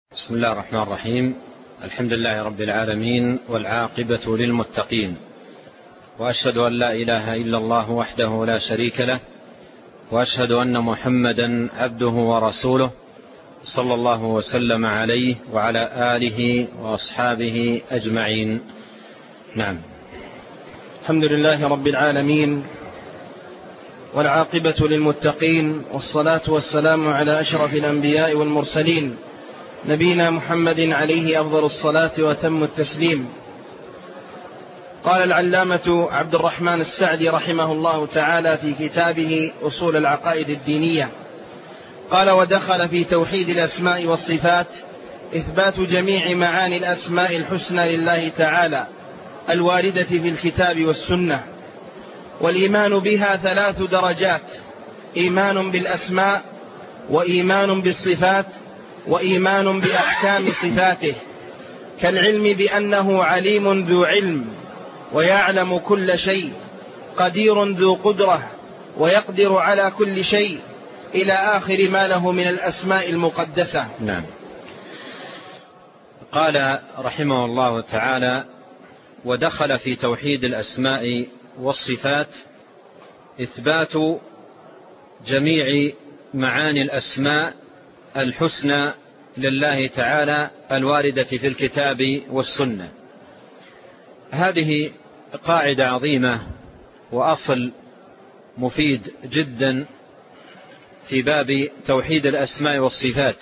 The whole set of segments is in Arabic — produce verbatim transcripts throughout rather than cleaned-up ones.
بسم الله الرحمن الرحيم. الحمد لله رب العالمين، والعاقبة للمتقين، وأشهد أن لا إله إلا الله وحده لا شريك له، وأشهد أن محمدا عبده ورسوله صلى الله وسلم عليه وعلى آله وأصحابه أجمعين. نعم. الحمد لله رب العالمين، والعاقبة للمتقين، والصلاة والسلام على أشرف الأنبياء والمرسلين، نبينا محمد عليه أفضل الصلاة وتم التسليم. قال العلامة عبد الرحمن السعدي رحمه الله تعالى في كتابه أصول العقائد الدينية، قال: ودخل في توحيد الأسماء والصفات إثبات جميع معاني الأسماء الحسنى لله تعالى الواردة في الكتاب والسنة، والإيمان بها ثلاث درجات: إيمان بالأسماء، وإيمان بالصفات، وإيمان بأحكام صفاته، كالعلم بأنه عليم ذو علم ويعلم كل شيء، قدير ذو قدرة ويقدر على كل شيء، إلى آخر ما له من الأسماء المقدسة. نعم. قال رحمه الله تعالى: ودخل في توحيد الأسماء والصفات إثبات جميع معاني الأسماء الحسنى لله تعالى الواردة في الكتاب والسنة. هذه قاعدة عظيمة وأصل مفيد جدا في باب توحيد الأسماء والصفات،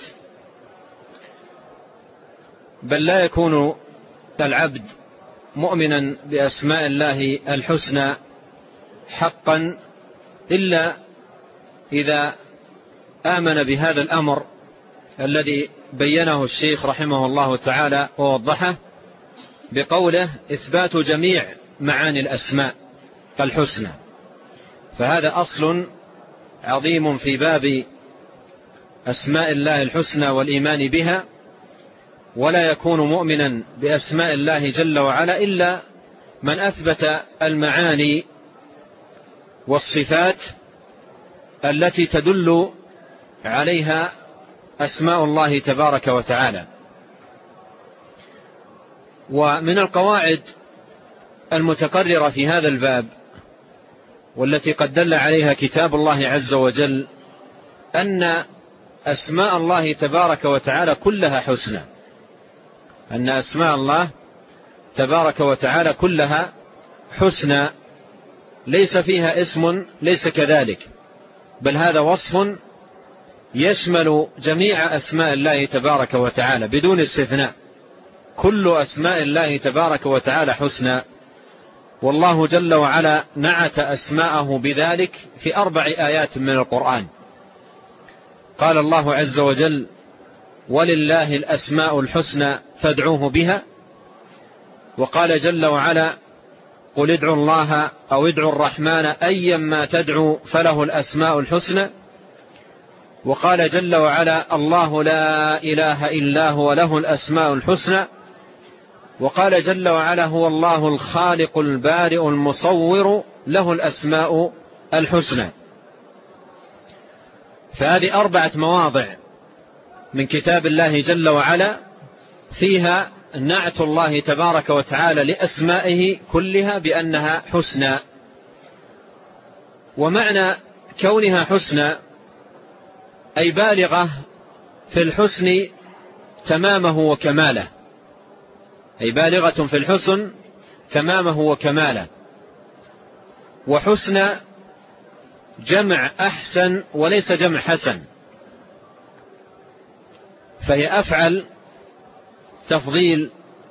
بل لا يكون العبد مؤمنا بأسماء الله الحسنى حقا إلا إذا آمن بهذا الأمر الذي بينه الشيخ رحمه الله تعالى ووضحه بقوله: إثبات جميع معاني الأسماء الحسنى. فهذا أصل عظيم في باب أسماء الله الحسنى والإيمان بها، ولا يكون مؤمنا بأسماء الله جل وعلا إلا من أثبت المعاني والصفات التي تدل عليها أسماء الله تبارك وتعالى. ومن القواعد المتقررة في هذا الباب والتي قد دل عليها كتاب الله عز وجل أن أسماء الله تبارك وتعالى كلها حسنى، أن أسماء الله تبارك وتعالى كلها حسنى، ليس فيها اسم ليس كذلك، بل هذا وصف يشمل جميع أسماء الله تبارك وتعالى بدون استثناء. كل أسماء الله تبارك وتعالى حسنى، والله جل وعلا نعت أسماءه بذلك في أربع آيات من القرآن. قال الله عز وجل: ولله الأسماء الحسنى فادعوه بها. وقال جل وعلا: قل ادعوا الله أو ادعوا الرحمن أيما تدعوا فله الأسماء الحسنى. وقال جل وعلا: الله لا إله إلا هو له الأسماء الحسنى. وقال جل وعلا: هو الله الخالق البارئ المصور له الأسماء الحسنى. فهذه أربعة مواضع من كتاب الله جل وعلا فيها نعت الله تبارك وتعالى لأسمائه كلها بأنها حسنى. ومعنى كونها حسنى أي بالغة في الحسن تمامه وكماله، أي بالغة في الحسن تمامه وكماله. وحسنى جمع أحسن وليس جمع حسن، فهي أفعل تفضيل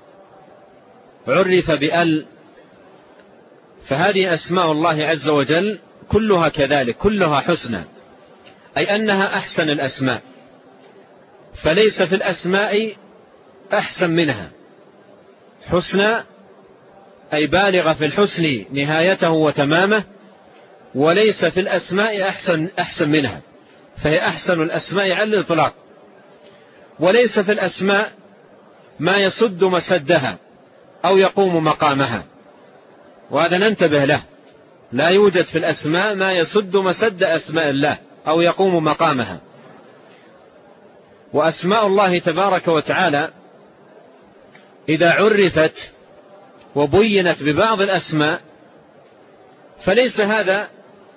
عرف بأل. فهذه أسماء الله عز وجل كلها كذلك، كلها حسنى، أي أنها أحسن الأسماء، فليس في الأسماء أحسن منها. حسنى أي بالغة في الحسن نهايته وتمامه، وليس في الأسماء أحسن, أحسن منها، فهي أحسن الأسماء على الإطلاق. وليس في الأسماء ما يسد مسدها أو يقوم مقامها، وهذا ننتبه له. لا يوجد في الأسماء ما يسد مسد أسماء الله أو يقوم مقامها. وأسماء الله تبارك وتعالى إذا عرفت وبينت ببعض الأسماء فليس هذا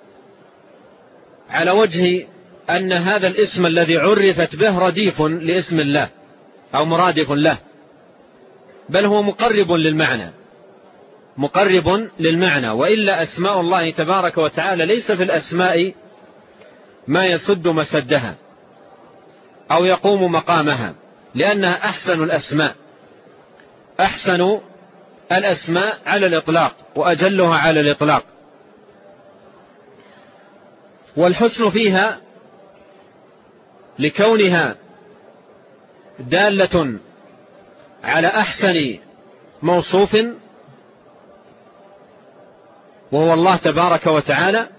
على وجه أن هذا الاسم الذي عرفت به رديف لاسم الله أو مرادف له، بل هو مقرب للمعنى مقرب للمعنى وإلا أسماء الله تبارك وتعالى ليس في الأسماء ما يسد مسدها أو يقوم مقامها، لأنها أحسن الأسماء أحسن الأسماء على الإطلاق وأجلها على الإطلاق. والحسن فيها لكونها دالة على أحسن موصوف وهو الله تبارك وتعالى،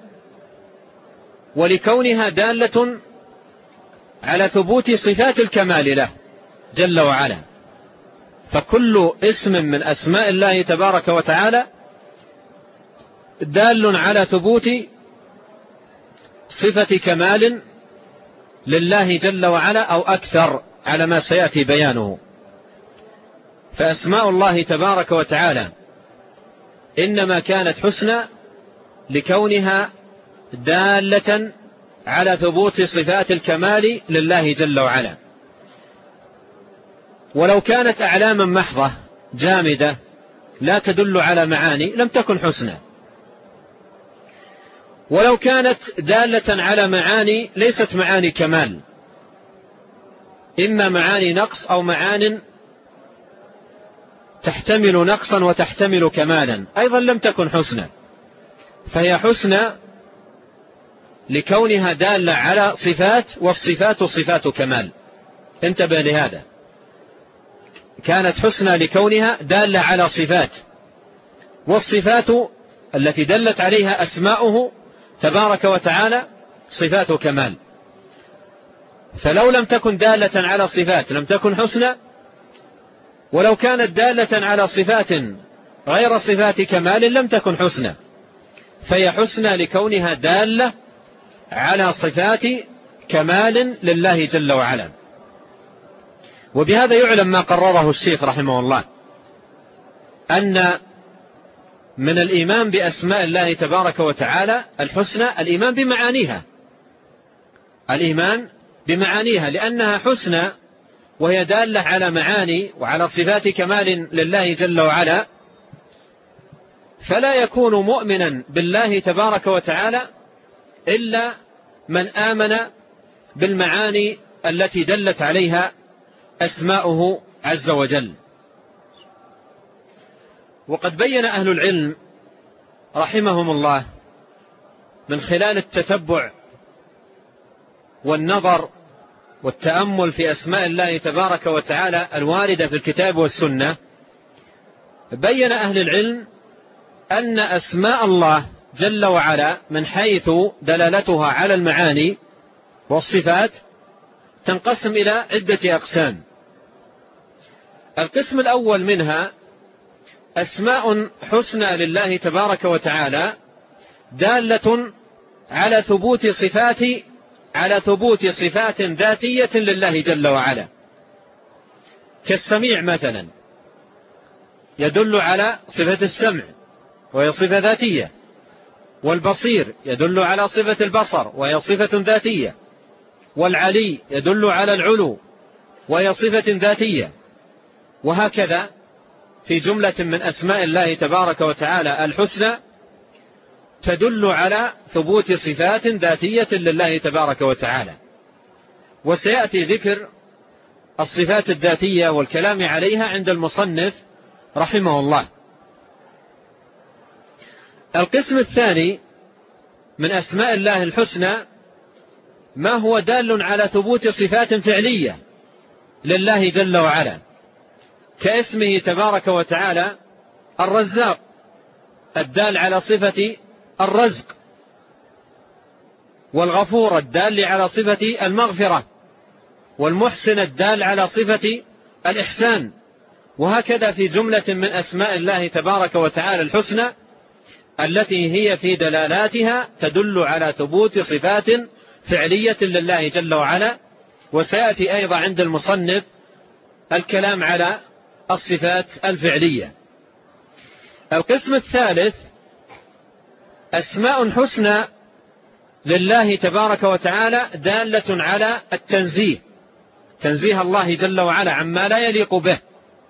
ولكونها دالة على ثبوت صفات الكمال له جل وعلا. فكل اسم من أسماء الله تبارك وتعالى دال على ثبوت صفة كمال لله جل وعلا أو أكثر على ما سيأتي بيانه. فأسماء الله تبارك وتعالى إنما كانت حسنى لكونها دالة على ثبوت صفات الكمال لله جل وعلا. ولو كانت أعلاما محضة جامدة لا تدل على معاني لم تكن حسنى، ولو كانت دالة على معاني ليست معاني كمال، إما معاني نقص أو معان تحتمل نقصا وتحتمل كمالا أيضا لم تكن حسنى. فهي حسنى لكونها دالة على صفات، والصفات صفات كمال. انتبه لهذا، كانت حسنى لكونها دالة على صفات، والصفات التي دلت عليها أسماؤه تبارك وتعالى صفات كمال. فلو لم تكن دالة على صفات لم تكن حسنى، ولو كانت دالة على صفات غير صفات كمال لم تكن حسنى. فهي حسنى لكونها دالة على صفات كمال لله جل وعلا. وبهذا يعلم ما قرره الشيخ رحمه الله، أن من الإيمان بأسماء الله تبارك وتعالى الحسنى الإيمان بمعانيها، الإيمان بمعانيها لأنها حسنى وهي دالة على معاني وعلى صفات كمال لله جل وعلا. فلا يكون مؤمنا بالله تبارك وتعالى إلا من آمن بالمعاني التي دلت عليها أسماؤه عز وجل. وقد بين أهل العلم رحمهم الله من خلال التتبع والنظر والتأمل في أسماء الله تبارك وتعالى الواردة في الكتاب والسنة، بين أهل العلم أن أسماء الله جل وعلا من حيث دلالتها على المعاني والصفات تنقسم إلى عدة أقسام. القسم الأول منها أسماء حسنى لله تبارك وتعالى دالة على ثبوت صفات على ثبوت صفات ذاتية لله جل وعلا، كالسميع مثلا يدل على صفة السمع وهي صفة ذاتية، والبصير يدل على صفة البصر وهي صفة ذاتية، والعلي يدل على العلو وهي صفة ذاتية، وهكذا في جملة من أسماء الله تبارك وتعالى الحسنى تدل على ثبوت صفات ذاتية لله تبارك وتعالى. وسيأتي ذكر الصفات الذاتية والكلام عليها عند المصنف رحمه الله. القسم الثاني من أسماء الله الحسنى ما هو دال على ثبوت صفات فعلية لله جل وعلا، كاسمه تبارك وتعالى الرزاق الدال على صفة الرزق، والغفور الدال على صفة المغفرة، والمحسن الدال على صفة الإحسان، وهكذا في جملة من أسماء الله تبارك وتعالى الحسنى التي هي في دلالاتها تدل على ثبوت صفات فعلية لله جل وعلا، وسيأتي أيضا عند المصنف الكلام على الصفات الفعلية. القسم الثالث أسماء حسنى لله تبارك وتعالى دالة على التنزيه، تنزيه الله جل وعلا عما لا يليق به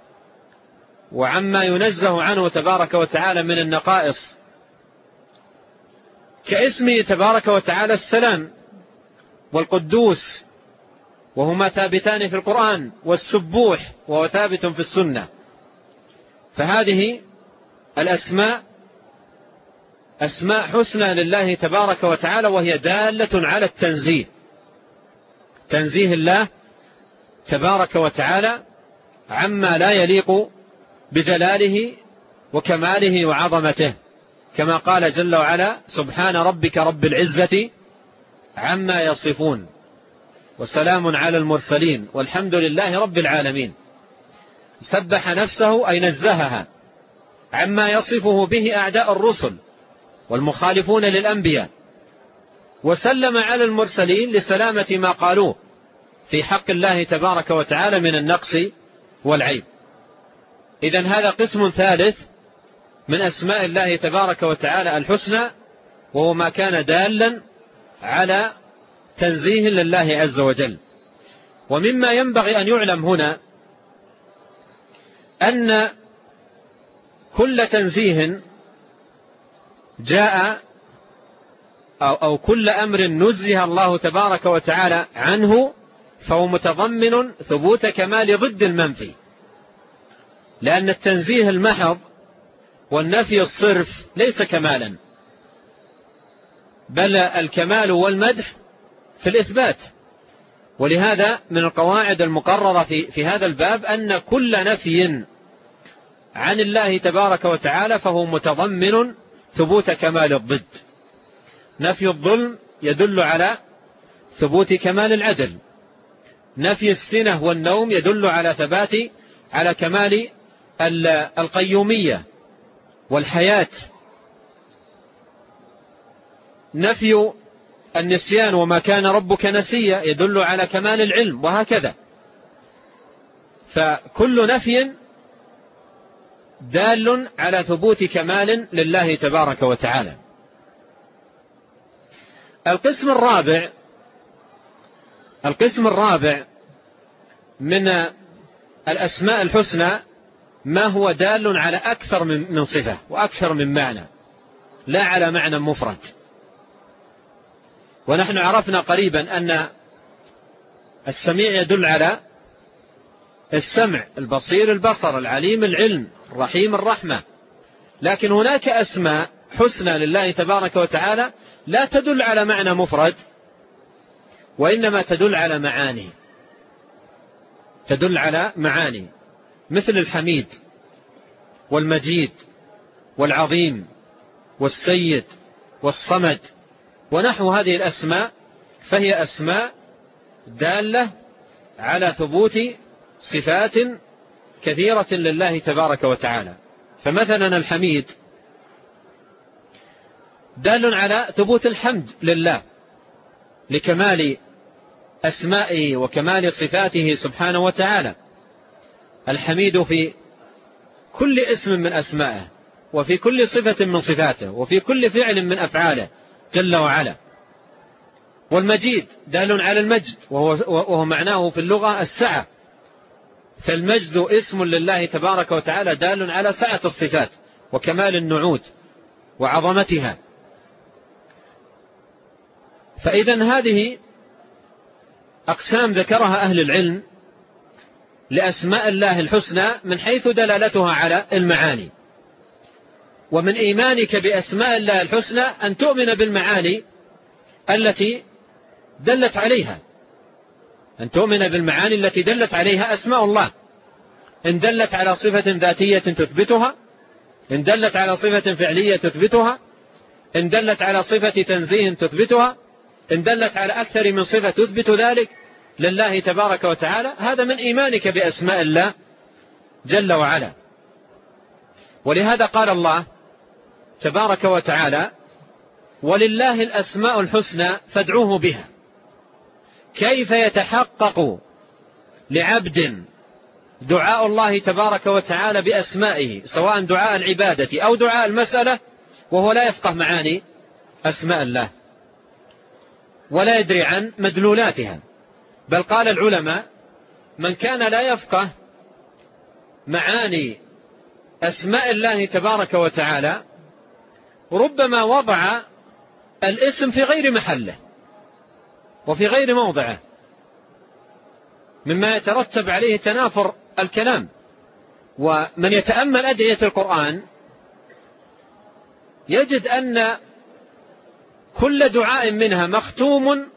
وعما ينزه عنه تبارك وتعالى من النقائص، كاسمه تبارك وتعالى السلام والقدوس، وهما ثابتان في القرآن، والسبوح وهو ثابت في السنة. فهذه الأسماء أسماء حسنى لله تبارك وتعالى، وهي دالة على التنزيه، تنزيه الله تبارك وتعالى عما لا يليق بجلاله وكماله وعظمته، كما قال جل وعلا: سبحان ربك رب العزة عما يصفون وسلام على المرسلين والحمد لله رب العالمين. سبح نفسه أي نزهها عما يصفه به أعداء الرسل والمخالفون للأنبياء، وسلم على المرسلين لسلامة ما قالوه في حق الله تبارك وتعالى من النقص والعيب. إذن هذا قسم ثالث من أسماء الله تبارك وتعالى الحسنى، وهو ما كان دالا على تنزيه لله عز وجل. ومما ينبغي أن يعلم هنا أن كل تنزيه جاء أو, أو كل أمر نزه الله تبارك وتعالى عنه فهو متضمن ثبوت كمال ضد المنفي، لأن التنزيه المحض والنفي الصرف ليس كمالا، بل الكمال والمدح في الإثبات. ولهذا من القواعد المقررة في, في هذا الباب أن كل نفي عن الله تبارك وتعالى فهو متضمن ثبوت كمال الضد. نفي الظلم يدل على ثبوت كمال العدل، نفي السنة والنوم يدل على ثبات على كمال القيومية والحياة، نفي النسيان وما كان ربك نسيا يدل على كمال العلم، وهكذا. فكل نفي دال على ثبوت كمال لله تبارك وتعالى. القسم الرابع القسم الرابع من الأسماء الحسنى ما هو دال على أكثر من صفة وأكثر من معنى، لا على معنى مفرد. ونحن عرفنا قريبا أن السميع يدل على السمع، البصير البصر، العليم العلم، الرحيم الرحمة. لكن هناك أسماء حسنى لله تبارك وتعالى لا تدل على معنى مفرد، وإنما تدل على معاني، تدل على معاني مثل الحميد والمجيد والعظيم والسيد والصمد ونحو هذه الأسماء، فهي أسماء دالة على ثبوت صفات كثيرة لله تبارك وتعالى. فمثلا الحميد دال على ثبوت الحمد لله لكمال أسمائه وكمال صفاته سبحانه وتعالى. الحميد في كل اسم من أسمائه، وفي كل صفة من صفاته، وفي كل فعل من أفعاله جل وعلا. والمجيد دال على المجد، وهو, وهو معناه في اللغة السعة، فالمجد اسم لله تبارك وتعالى دال على سعة الصفات وكمال النعوت وعظمتها. فإذن هذه أقسام ذكرها أهل العلم لأسماء الله الحسنى من حيث دلالتها على المعاني. ومن إيمانك بأسماء الله الحسنى أن تؤمن بالمعاني التي دلت عليها، أن تؤمن بالمعاني التي دلت عليها أسماء الله. إن دلت على صفة ذاتية تثبتها، إن دلت على صفة فعلية تثبتها، إن دلت على صفة تنزيه تثبتها، إن دلت على أكثر من صفة تثبت ذلك لله تبارك وتعالى. هذا من إيمانك بأسماء الله جل وعلا. ولهذا قال الله تبارك وتعالى: ولله الأسماء الحسنى فادعوه بها. كيف يتحقق لعبد دعاء الله تبارك وتعالى بأسمائه، سواء دعاء العبادة أو دعاء المسألة، وهو لا يفقه معاني أسماء الله ولا يدري عن مدلولاتها؟ بل قال العلماء: من كان لا يفقه معاني أسماء الله تبارك وتعالى ربما وضع الاسم في غير محله وفي غير موضعه، مما يترتب عليه تنافر الكلام. ومن يتأمل أدعية القرآن يجد أن كل دعاء منها مختوم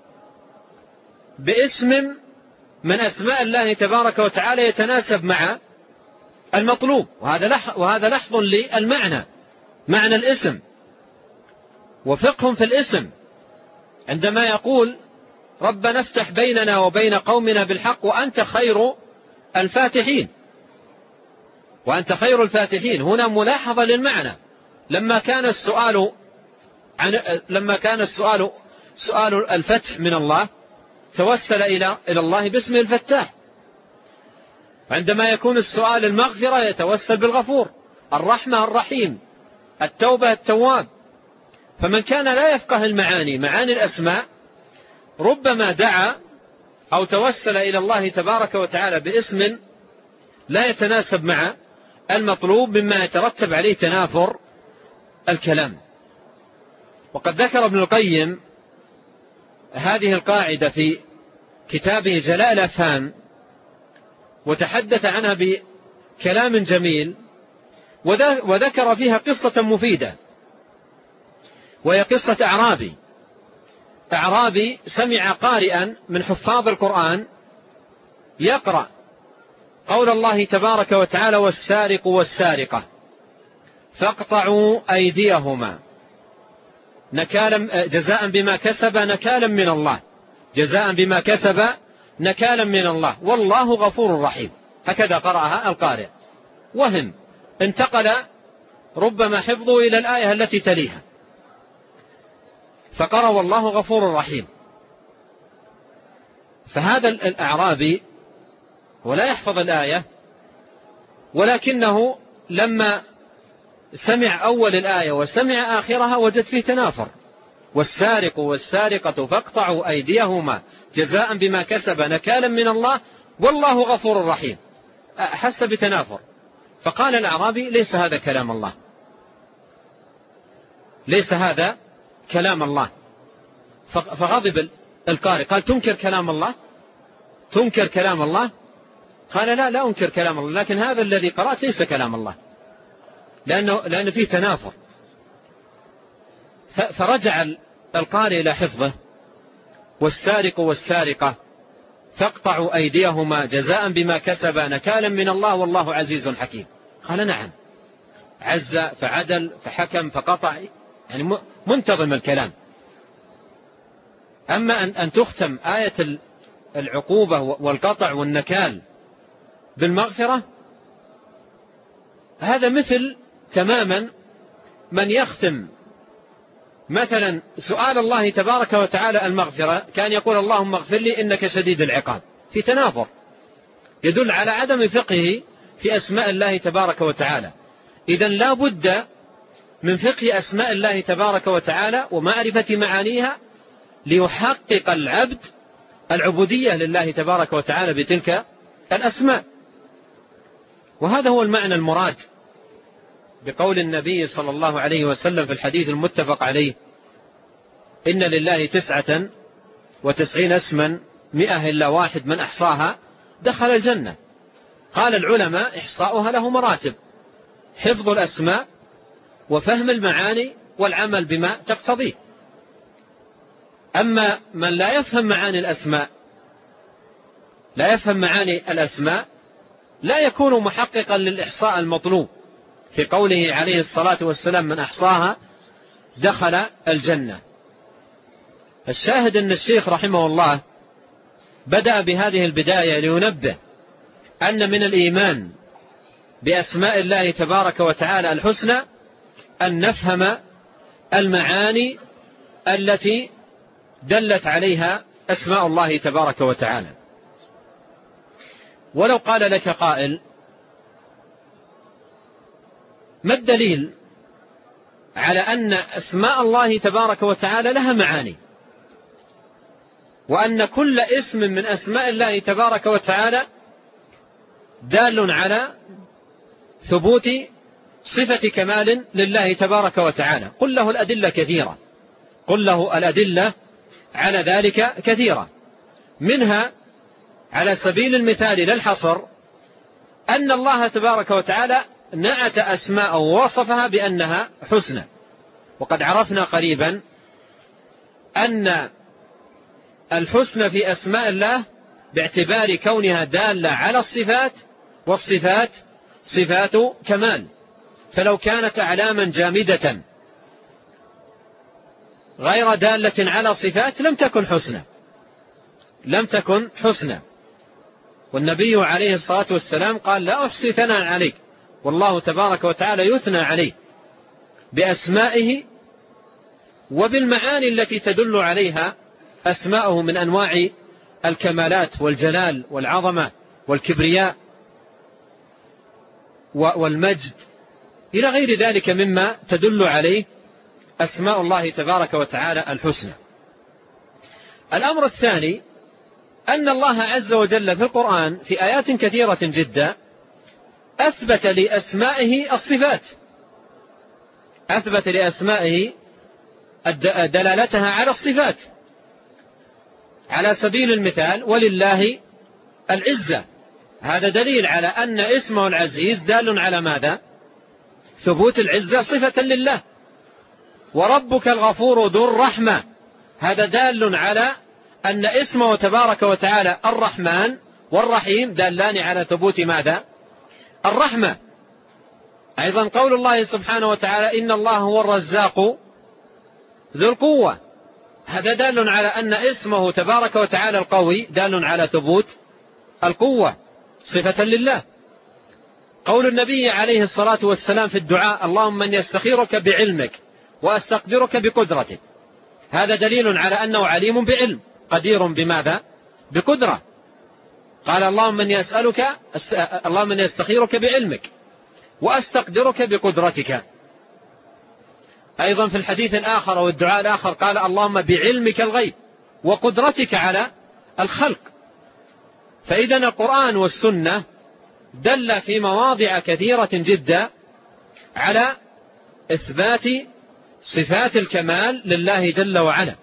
باسم من أسماء الله تبارك وتعالى يتناسب مع المطلوب، وهذا لحظ للمعنى، معنى الاسم وفقه في الاسم. عندما يقول: ربنا افتح بيننا وبين قومنا بالحق وأنت خير الفاتحين، وأنت خير الفاتحين، هنا ملاحظة للمعنى. لما كان السؤال عن لما كان السؤال سؤال الفتح من الله توسل إلى إلى الله باسمه الفتاح. عندما يكون السؤال المغفرة يتوسل بالغفور، الرحمة الرحيم، التوبة التواب. فمن كان لا يفقه المعاني معاني الأسماء ربما دعا أو توسل إلى الله تبارك وتعالى باسم لا يتناسب مع المطلوب، مما يترتب عليه تنافر الكلام. وقد ذكر ابن القيم هذه القاعدة في كتابه جلاء الأفهام، وتحدث عنها بكلام جميل، وذكر فيها قصة مفيدة، وهي قصة أعرابي أعرابي سمع قارئا من حفاظ القرآن يقرأ قول الله تبارك وتعالى: والسارق والسارقة فاقطعوا أيديهما نكالا جزاء بما كسب نكالا من الله، جزاء بما كسب نكالا من الله والله غفور رحيم. هكذا قرأها القارئ، وهم انتقل ربما حفظه إلى الآية التي تليها، فقرأ والله غفور رحيم. فهذا الأعرابي ولا يحفظ الآية، ولكنه لما سمع أول الآية وسمع آخرها وجد فيه تنافر: والسارق والسارقة فاقطعوا أيديهما جزاء بما كسب نكالا من الله والله غفور رحيم، حس بتنافر. فقال الأعرابي: ليس هذا كلام الله، ليس هذا كلام الله. فغضب القارئ، قال: تنكر كلام الله؟ تنكر كلام الله؟ قال: لا لا أنكر كلام الله، لكن هذا الذي قرأت ليس كلام الله، لأنه لأن فيه تنافر. فرجع القارئ إلى حفظه: والسارق والسارقة فاقطعوا أيديهما جزاء بما كسب نكالا من الله والله عزيز حكيم. قال: نعم، عز فعدل فحكم فقطع، يعني منتظم الكلام. أما أن تختم آية العقوبة والقطع والنكال بالمغفرة، هذا مثل تماما من يختم مثلا سؤال الله تبارك وتعالى المغفرة، كان يقول: اللهم اغفر لي إنك شديد العقاب، في تنافر يدل على عدم فقهه في أسماء الله تبارك وتعالى. إذن لا بد من فقه أسماء الله تبارك وتعالى ومعرفة معانيها ليحقق العبد العبودية لله تبارك وتعالى بتلك الأسماء. وهذا هو المعنى المراد بقول النبي صلى الله عليه وسلم في الحديث المتفق عليه: إن لله تسعة وتسعين اسما مئة إلا واحد من أحصاها دخل الجنة. قال العلماء: إحصاؤها له مراتب: حفظ الأسماء وفهم المعاني والعمل بما تقتضيه. أما من لا يفهم معاني الأسماء لا يفهم معاني الأسماء لا يكون محققا للإحصاء المطلوب في قوله عليه الصلاة والسلام: من أحصاها دخل الجنة. الشاهد أن الشيخ رحمه الله بدأ بهذه البداية لينبه أن من الإيمان بأسماء الله تبارك وتعالى الحسنى أن نفهم المعاني التي دلت عليها أسماء الله تبارك وتعالى. ولو قال لك قائل ما الدليل على أن أسماء الله تبارك وتعالى لها معاني، وأن كل اسم من أسماء الله تبارك وتعالى دال على ثبوت صفة كمال لله تبارك وتعالى؟ قل له الأدلة كثيرة، قل له الأدلة على ذلك كثيرة، منها على سبيل المثال للحصر أن الله تبارك وتعالى نعت أسماءه ووصفها بأنها حسنى. وقد عرفنا قريبا أن الحسنى في أسماء الله باعتبار كونها دالة على الصفات، والصفات صفات كمال، فلو كانت أعلاما جامدة غير دالة على صفات لم تكن حسنى، لم تكن حسنى. والنبي عليه الصلاة والسلام قال لا أحصي ثناء عليك، والله تبارك وتعالى يثنى عليه بأسمائه وبالمعاني التي تدل عليها أسماءه من أنواع الكمالات والجلال والعظمة والكبرياء والمجد إلى غير ذلك مما تدل عليه أسماء الله تبارك وتعالى الحسنى. الأمر الثاني أن الله عز وجل في القرآن في آيات كثيرة جدا أثبت لأسمائه الصفات، أثبت لأسمائه دلالتها على الصفات. على سبيل المثال ولله العزة، هذا دليل على أن اسمه العزيز دال على ماذا؟ ثبوت العزة صفة لله. وربك الغفور ذو الرحمة، هذا دال على أن اسمه تبارك وتعالى الرحمن والرحيم دالان على ثبوت ماذا؟ الرحمة. أيضا قول الله سبحانه وتعالى إن الله هو الرزاق ذو القوة، هذا دال على أن اسمه تبارك وتعالى القوي دال على ثبوت القوة صفة لله. قول النبي عليه الصلاة والسلام في الدعاء اللهم من يستخيرك بعلمك وأستقدرك بقدرتك، هذا دليل على أنه عليم بعلم قدير بماذا؟ بقدرة. قال اللهم من يسألك است... اللهم من يستخيرك بعلمك وأستقدرك بقدرتك. أيضا في الحديث الآخر أو الدعاء الآخر قال اللهم بعلمك الغيب وقدرتك على الخلق. فإذا القرآن والسنة دل في مواضع كثيرة جدا على إثبات صفات الكمال لله جل وعلا.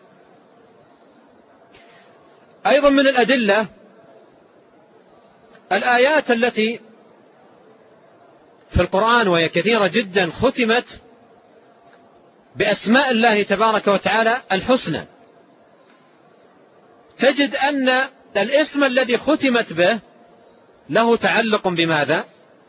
أيضا من الأدلة الآيات التي في القرآن وهي كثيرة جدا ختمت بأسماء الله تبارك وتعالى الحسنى، تجد أن الاسم الذي ختمت به له تعلق بماذا؟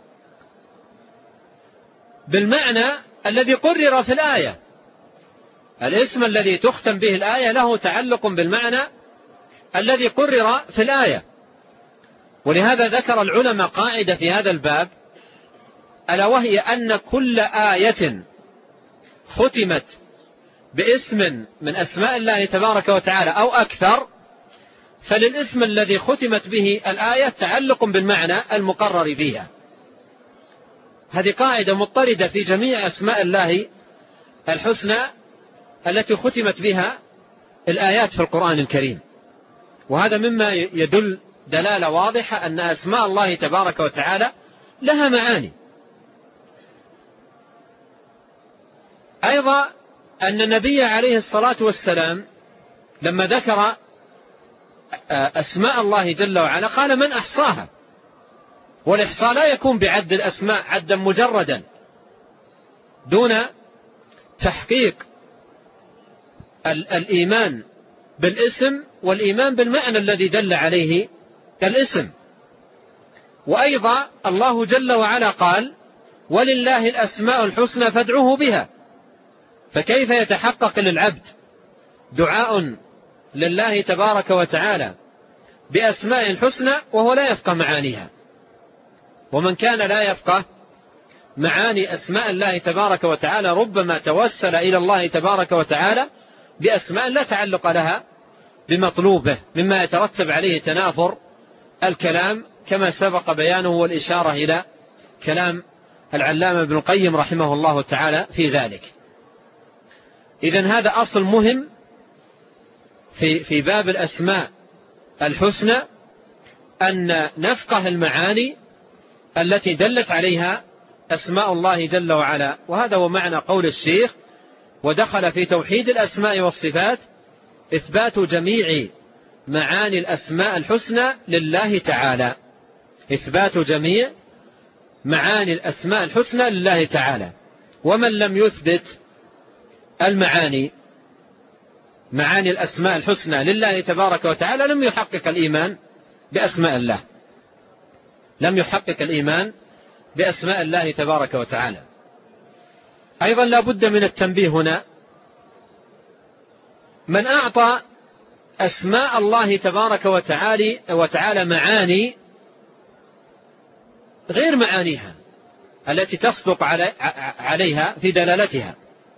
بالمعنى الذي قرر في الآية. الاسم الذي تختم به الآية له تعلق بالمعنى الذي قرر في الآية. ولهذا ذكر العلماء قاعدة في هذا الباب، ألا وهي أن كل آية ختمت باسم من أسماء الله تبارك وتعالى أو أكثر، فللاسم الذي ختمت به الآية تعلق بالمعنى المقرر فيها. هذه قاعدة مضطردة في جميع أسماء الله الحسنى التي ختمت بها الآيات في القرآن الكريم. وهذا مما يدل دلالة واضحة أن أسماء الله تبارك وتعالى لها معاني. أيضا أن النبي عليه الصلاة والسلام لما ذكر أسماء الله جل وعلا قال من أحصاها، والإحصاء لا يكون بعد الأسماء عدا مجردا دون تحقيق الإيمان بالاسم والإيمان بالمعنى الذي دل عليه الاسم. وأيضا الله جل وعلا قال ولله الأسماء الحسنى فادعوه بها، فكيف يتحقق للعبد دعاء لله تبارك وتعالى بأسماء الحسنى وهو لا يفقه معانيها؟ ومن كان لا يفقه معاني أسماء الله تبارك وتعالى ربما توسل إلى الله تبارك وتعالى بأسماء لا تعلق لها بمطلوبه مما يترتب عليه تنافر الكلام، كما سبق بيانه والإشارة إلى كلام العلامة ابن القيم رحمه الله تعالى في ذلك. إذن هذا أصل مهم في في باب الأسماء الحسنى، أن نفقه المعاني التي دلت عليها أسماء الله جل وعلا. وهذا هو معنى قول الشيخ: ودخل في توحيد الأسماء والصفات إثبات جميع معاني الأسماء الحسنى لله تعالى. إثبات جميع معاني الأسماء الحسنى لله تعالى. ومن لم يثبت المعاني معاني الأسماء الحسنى لله تبارك وتعالى لم يحقق الإيمان بأسماء الله، لم يحقق الإيمان بأسماء الله تبارك وتعالى. أيضا لا بد من التنبيه هنا: من أعطى أسماء الله تبارك وتعالى وتعالى معاني غير معانيها التي تصدق عليها في دلالتها،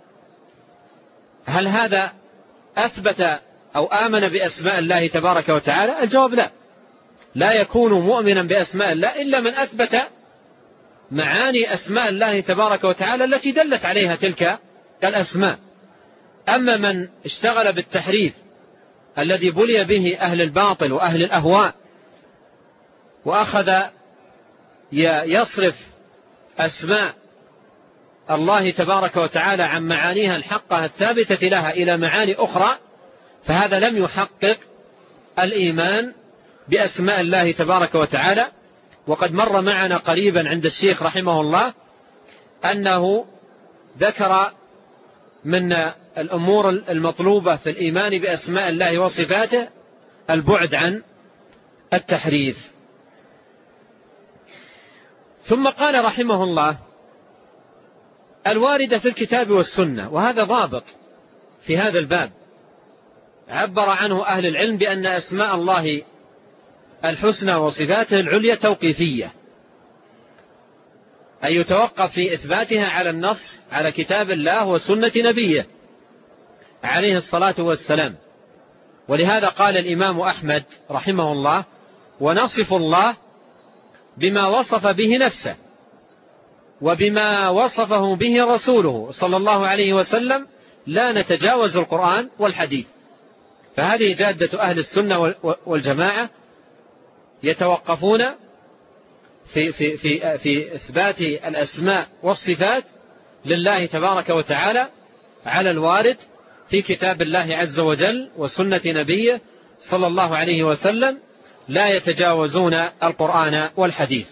هل هذا أثبت أو آمن بأسماء الله تبارك وتعالى؟ الجواب لا. لا يكون مؤمنا بأسماء الله إلا من أثبت معاني أسماء الله تبارك وتعالى التي دلت عليها تلك الأسماء. أما من اشتغل بالتحريف الذي بلي به أهل الباطل وأهل الأهواء، وأخذ يصرف أسماء الله تبارك وتعالى عن معانيها الحقة الثابتة لها إلى معاني أخرى، فهذا لم يحقق الإيمان بأسماء الله تبارك وتعالى. وقد مر معنا قريبا عند الشيخ رحمه الله أنه ذكر من الأمور المطلوبة في الإيمان بأسماء الله وصفاته البعد عن التحريف. ثم قال رحمه الله: الواردة في الكتاب والسنة. وهذا ضابط في هذا الباب عبر عنه أهل العلم بأن أسماء الله الحسنى وصفاته العليا توقيفية، أي يتوقف في إثباتها على النص، على كتاب الله وسنة نبيه عليه الصلاة والسلام. ولهذا قال الإمام أحمد رحمه الله: ونصف الله بما وصف به نفسه وبما وصفه به رسوله صلى الله عليه وسلم، لا نتجاوز القرآن والحديث. فهذه جادة أهل السنة والجماعة، يتوقفون في, في, في, في إثبات الأسماء والصفات لله تبارك وتعالى على الوارد في كتاب الله عز وجل وسنة نبيه صلى الله عليه وسلم، لا يتجاوزون القرآن والحديث.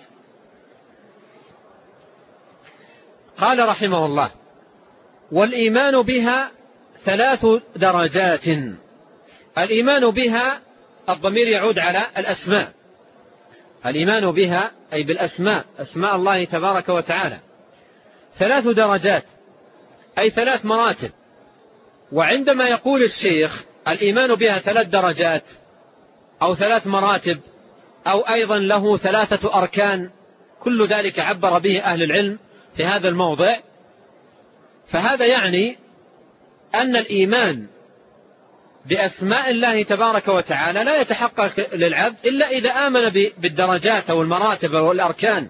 قال رحمه الله: والإيمان بها ثلاث درجات. الإيمان بها الضمير يعود على الأسماء، الإيمان بها أي بالأسماء، أسماء الله تبارك وتعالى ثلاث درجات، أي ثلاث مراتب. وعندما يقول الشيخ الإيمان بها ثلاث درجات أو ثلاث مراتب أو أيضا له ثلاثة أركان، كل ذلك عبر به أهل العلم في هذا الموضع، فهذا يعني أن الإيمان بأسماء الله تبارك وتعالى لا يتحقق للعبد إلا إذا آمن بالدرجات أو المراتب والأركان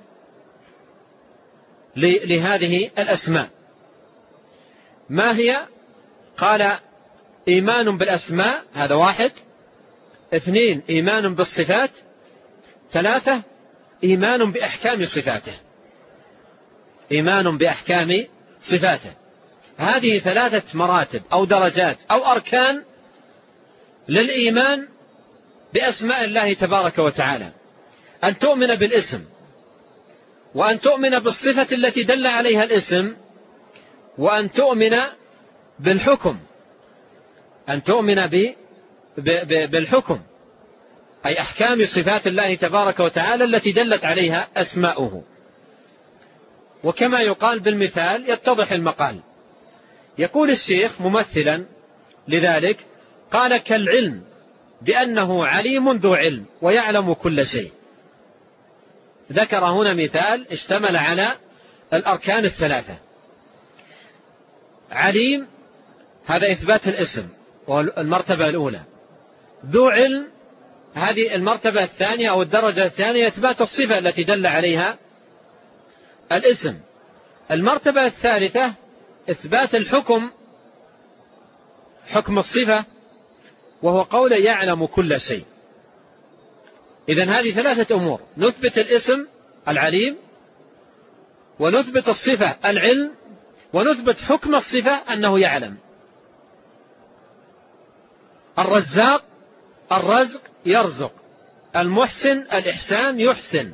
لهذه الأسماء. ما هي؟ قال: إيمان بالأسماء، هذا واحد. اثنين، إيمان بالصفات. ثلاثة، إيمان بأحكام صفاته، إيمان بأحكام صفاته. هذه ثلاثة مراتب أو درجات أو أركان للإيمان بأسماء الله تبارك وتعالى: أن تؤمن بالاسم، وأن تؤمن بالصفة التي دل عليها الاسم، وأن تؤمن بالحكم، أن تؤمن ب... ب... ب... بالحكم أي أحكام صفات الله تبارك وتعالى التي دلت عليها أسماؤه. وكما يقال بالمثال يتضح المقال. يقول الشيخ ممثلا لذلك، قال: كالعلم بأنه عليم ذو علم ويعلم كل شيء. ذكر هنا مثال اشتمل على الأركان الثلاثة. عليم، هذا إثبات الاسم والمرتبة الأولى. ذو علم، هذه المرتبة الثانية أو الدرجة الثانية، إثبات الصفة التي دل عليها الاسم. المرتبة الثالثة إثبات الحكم، حكم الصفة، وهو قول يعلم كل شيء. إذن هذه ثلاثة أمور: نثبت الاسم العليم، ونثبت الصفة العلم، ونثبت حكم الصفة أنه يعلم. الرزاق الرزق يرزق، المحسن الإحسان يحسن،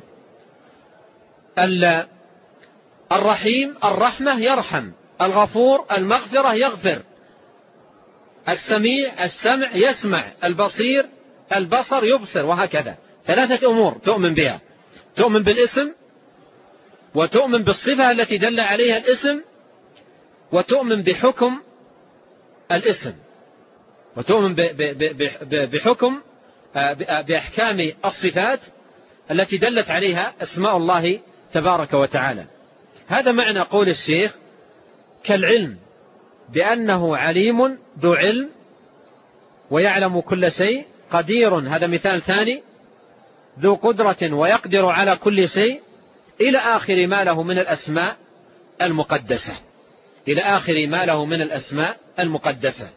الرحيم الرحمة يرحم، الغفور المغفرة يغفر، السميع السمع يسمع، البصير البصر يبصر، وهكذا. ثلاثة أمور تؤمن بها: تؤمن بالاسم، وتؤمن بالصفة التي دل عليها الاسم، وتؤمن بحكم الاسم، وتؤمن بحكم بأحكام الصفات التي دلت عليها أسماء الله تبارك وتعالى. هذا معنى قول الشيخ: كالعلم بأنه عليم ذو علم ويعلم كل شيء، قدير، هذا مثال ثاني، ذو قدرة ويقدر على كل شيء، إلى آخر ما له من الأسماء المقدسة، إلى آخر ما له من الأسماء المقدسة.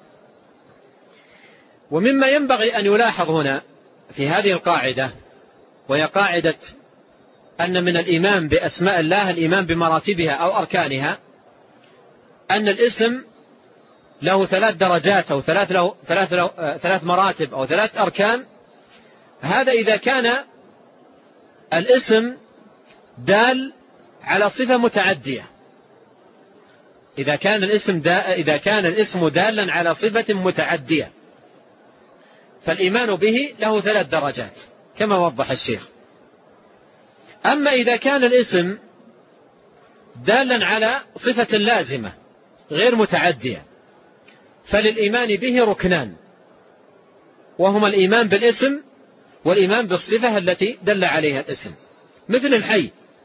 ومما ينبغي أن يلاحظ هنا في هذه القاعدة، وهي قاعدة أن من الإيمان بأسماء الله الإيمان بمراتبها أو أركانها، أن الاسم له ثلاث درجات أو ثلاث, له ثلاث, له ثلاث مراتب أو ثلاث أركان. هذا إذا كان الاسم دال على صفة متعدية، إذا كان الاسم دا إذا كان الاسم دالا على صفة متعدية، فالإيمان به له ثلاث درجات كما وضح الشيخ. أما إذا كان الاسم دالا على صفة لازمة غير متعدية، فللإيمان به ركنان، وهما الإيمان بالاسم والإيمان بالصفة التي دل عليها الاسم. مثل الحي،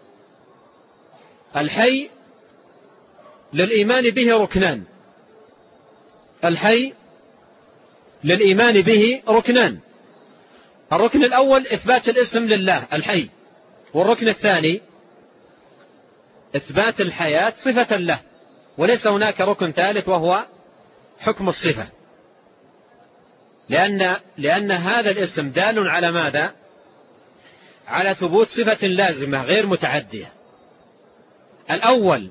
الحي للإيمان به ركنان، الحي للإيمان به ركنان. الركن الأول إثبات الاسم لله الحي، والركن الثاني إثبات الحياة صفة له، وليس هناك ركن ثالث وهو حكم الصفة، لأن, لأن هذا الاسم دال على ماذا؟ على ثبوت صفة لازمة غير متعدية. الأول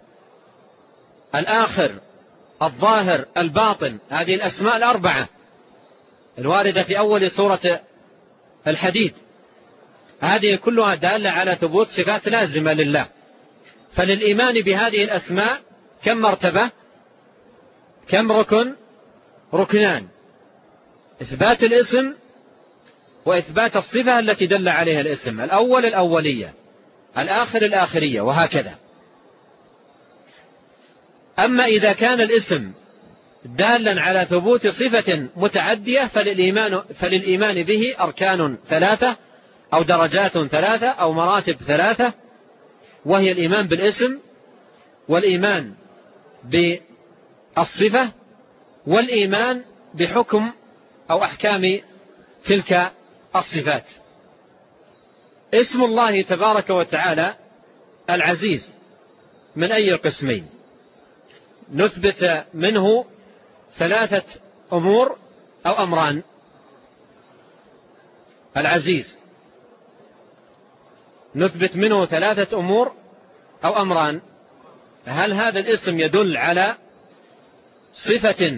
الآخر الظاهر الباطن، هذه الأسماء الأربعة الواردة في أول سورة الحديد، هذه كلها دالة على ثبوت صفات لازمة لله. فللإيمان بهذه الأسماء كم مرتبة؟ كم ركن؟ ركنان: إثبات الاسم، وإثبات الصفة التي دل عليها الاسم. الأول الأولية، الآخر الآخرية، وهكذا. أما إذا كان الاسم دالا على ثبوت صفة متعدية، فللإيمان, فللإيمان به أركان ثلاثة أو درجات ثلاثة أو مراتب ثلاثة، وهي الإيمان بالاسم، والإيمان بالصفة، والإيمان بحكم أو أحكام تلك الصفات. اسم الله تبارك وتعالى العزيز من أي قسمين؟ نثبت منه ثلاثة أمور أو أمران. العزيز نثبت منه ثلاثة أمور أو أمران. هل هذا الاسم يدل على صفة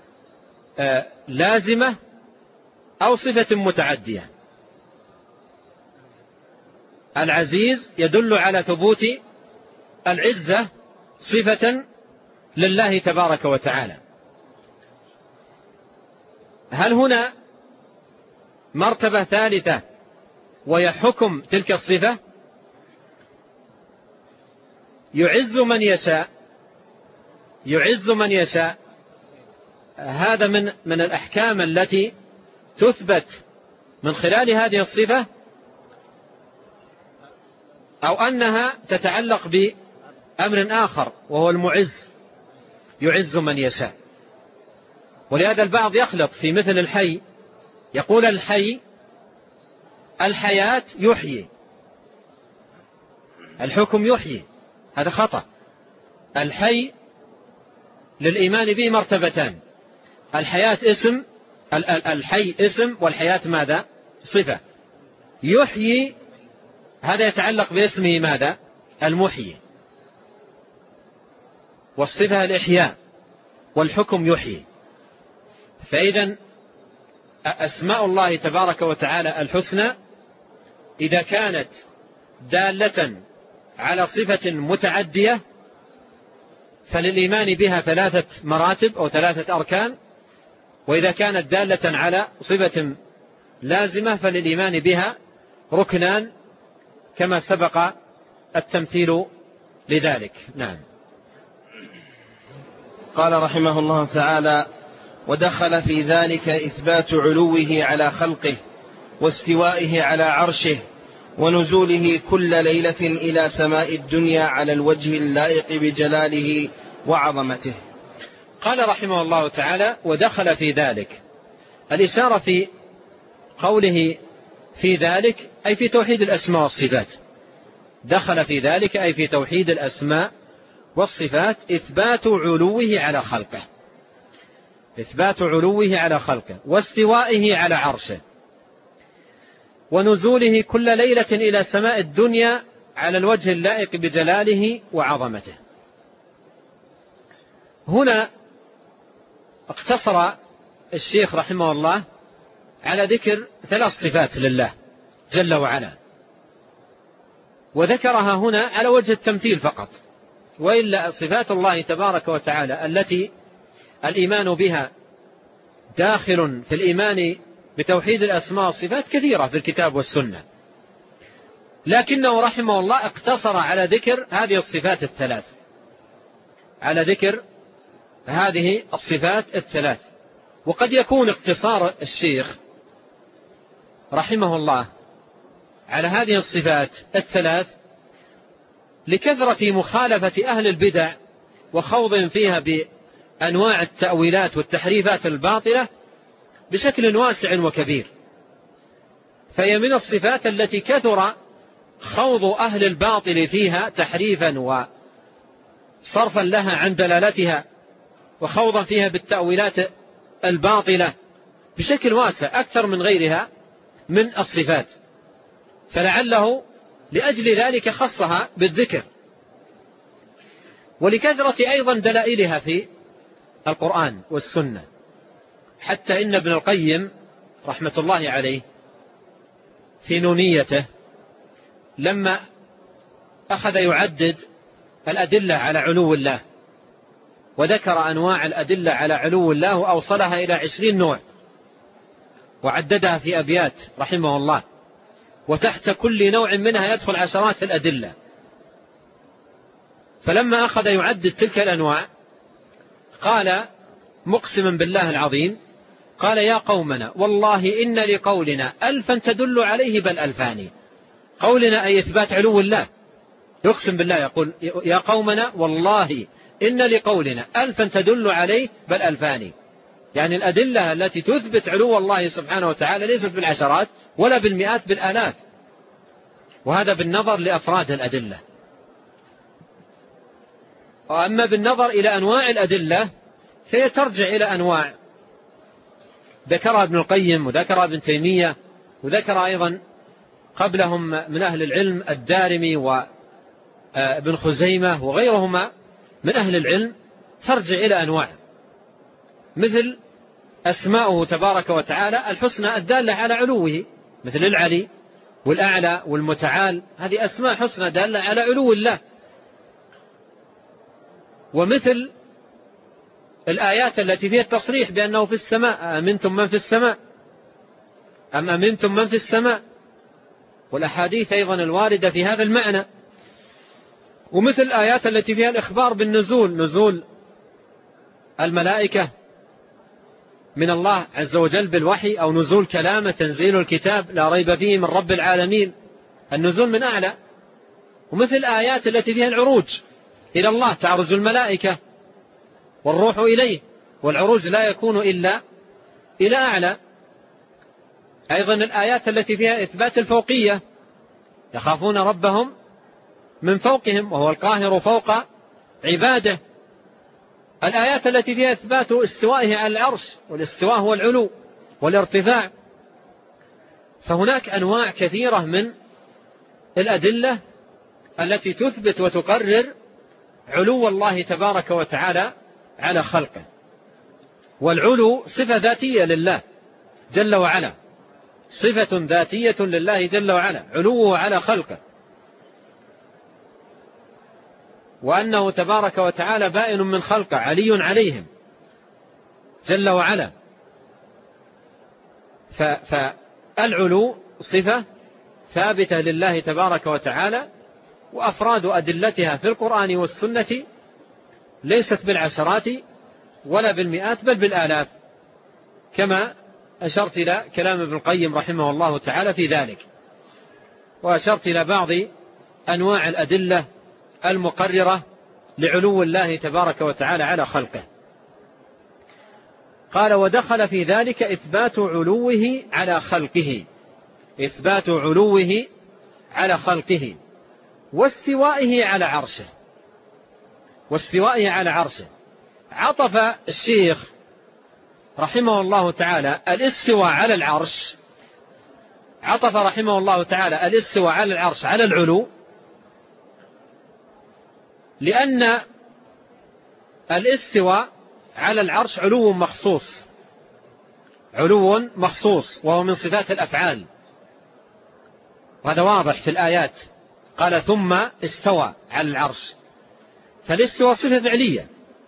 لازمة أو صفة متعدية؟ العزيز يدل على ثبوت العزة صفة لله تبارك وتعالى. هل هنا مرتبة ثالثة وهي حكم تلك الصفة؟ يعز من يشاء، يعز من يشاء، هذا من من الأحكام التي تثبت من خلال هذه الصفة، أو أنها تتعلق بأمر آخر وهو المعز، يعز من يشاء. ولهذا البعض يخلط في مثل الحي يقول الحي الحياة يحيي، الحكم يحيي، هذا خطأ. الحي للإيمان به مرتبتان، الحياة اسم، الحي اسم والحياة ماذا؟ صفة. يحيي هذا يتعلق باسمه ماذا؟ المحيي، والصفة الإحياء، والحكم يحيي. فإذا أسماء الله تبارك وتعالى الحسنى إذا كانت دالة على صفة متعدية فللإيمان بها ثلاثة مراتب أو ثلاثة أركان، وإذا كانت دالة على صفة لازمة فللإيمان بها ركنان كما سبق التمثيل لذلك. نعم. قال رحمه الله تعالى: ودخل في ذلك إثبات علوه على خلقه واستوائه على عرشه ونزوله كل ليلة إلى سماء الدنيا على الوجه اللائق بجلاله وعظمته. قال رحمه الله تعالى: ودخل في ذلك. الإشارة في قوله في ذلك أي في توحيد الأسماء والصفات. دخل في ذلك أي في توحيد الأسماء والصفات، إثبات علوه على خلقه، إثبات علوه على خلقه واستوائه على عرشه ونزوله كل ليلة إلى سماء الدنيا على الوجه اللائق بجلاله وعظمته. هنا اقتصر الشيخ رحمه الله على ذكر ثلاث صفات لله جل وعلا، وذكرها هنا على وجه التمثيل فقط، وإلا صفات الله تبارك وتعالى التي الإيمان بها داخل في الإيمان بتوحيد الأسماء والصفات كثيرة في الكتاب والسنة، لكنه رحمه الله اقتصر على ذكر هذه الصفات الثلاث، على ذكر هذه الصفات الثلاث. وقد يكون اقتصار الشيخ رحمه الله على هذه الصفات الثلاث لكثرة مخالفة أهل البدع وخوض فيها بأنواع التأويلات والتحريفات الباطلة بشكل واسع وكبير، فهي من الصفات التي كثر خوض أهل الباطل فيها تحريفا وصرفا لها عن دلالتها وخوضا فيها بالتأويلات الباطلة بشكل واسع أكثر من غيرها من الصفات، فلعله لأجل ذلك خصها بالذكر، ولكثرة أيضا دلائلها في القرآن والسنة، حتى إن ابن القيم رحمة الله عليه في نونيته لما أخذ يعدد الأدلة على علو الله وذكر أنواع الأدلة على علو الله وأوصلها إلى عشرين نوع وعددها في أبيات رحمه الله، وتحت كل نوع منها يدخل عشرات الأدلة. فلما أخذ يعدد تلك الأنواع قال مقسما بالله العظيم، قال: يا قومنا والله إن لقولنا ألفا تدل عليه بل ألفان. قولنا أي إثبات علو الله، يقسم بالله يقول: يا قومنا والله إن لقولنا ألفا تدل عليه بل ألفان، يعني الأدلة التي تثبت علو الله سبحانه وتعالى ليست بالعشرات ولا بالمئات، بالآلاف، وهذا بالنظر لأفراد الأدلة. وأما بالنظر إلى أنواع الأدلة فهي ترجع إلى أنواع ذكرها ابن القيم وذكرها ابن تيمية وذكر أيضا قبلهم من أهل العلم الدارمي وابن خزيمة وغيرهما من أهل العلم، ترجع إلى أنواع مثل أسماؤه تبارك وتعالى الحسنى الدالة على علوه، مثل العلي والأعلى والمتعال، هذه أسماء حسنى دالة على علو الله. ومثل الآيات التي فيها التصريح بأنه في السماء، أمنتم من في السماء أم أمنتم من في السماء، والأحاديث أيضا الواردة في هذا المعنى. ومثل الآيات التي فيها الإخبار بالنزول، نزول الملائكة من الله عز وجل بالوحي، أو نزول كلامه تنزيل الكتاب لا ريب فيه من رب العالمين، النزول من أعلى. ومثل الآيات التي فيها العروج إلى الله، تعرج الملائكة والروح إليه، والعروج لا يكون إلا إلى أعلى. أيضا الآيات التي فيها إثبات الفوقية، يخافون ربهم من فوقهم وهو القاهر فوق عباده. الآيات التي فيها إثبات استوائه على العرش، والاستواء هو العلو والارتفاع. فهناك أنواع كثيرة من الأدلة التي تثبت وتقرر علو الله تبارك وتعالى على خلقه. والعلو صفة ذاتية لله جل وعلا، صفة ذاتية لله جل وعلا، علوه على خلقه، وأنه تبارك وتعالى بائن من خلقه علي عليهم جل وعلا. فالعلو صفة ثابتة لله تبارك وتعالى، وأفراد أدلتها في القرآن والسنة ليست بالعشرات ولا بالمئات بل بالآلاف، كما أشرت إلى كلام ابن القيم رحمه الله تعالى في ذلك، وأشرت إلى بعض أنواع الأدلة المقررة لعلو الله تبارك وتعالى على خلقه. قال: ودخل في ذلك إثبات علوه على خلقه، إثبات علوه على خلقه واستوائه على عرشه، واستوائه على عرشه. عطف الشيخ رحمه الله تعالى الاستواء على العرش، عطف رحمه الله تعالى الاستواء على العرش على العلو، لأن الاستواء على العرش علو مخصوص، علو مخصوص وهو من صفات الأفعال، وهذا واضح في الآيات. قال: ثم استوى على العرش، فالاستواء صفة فعلية.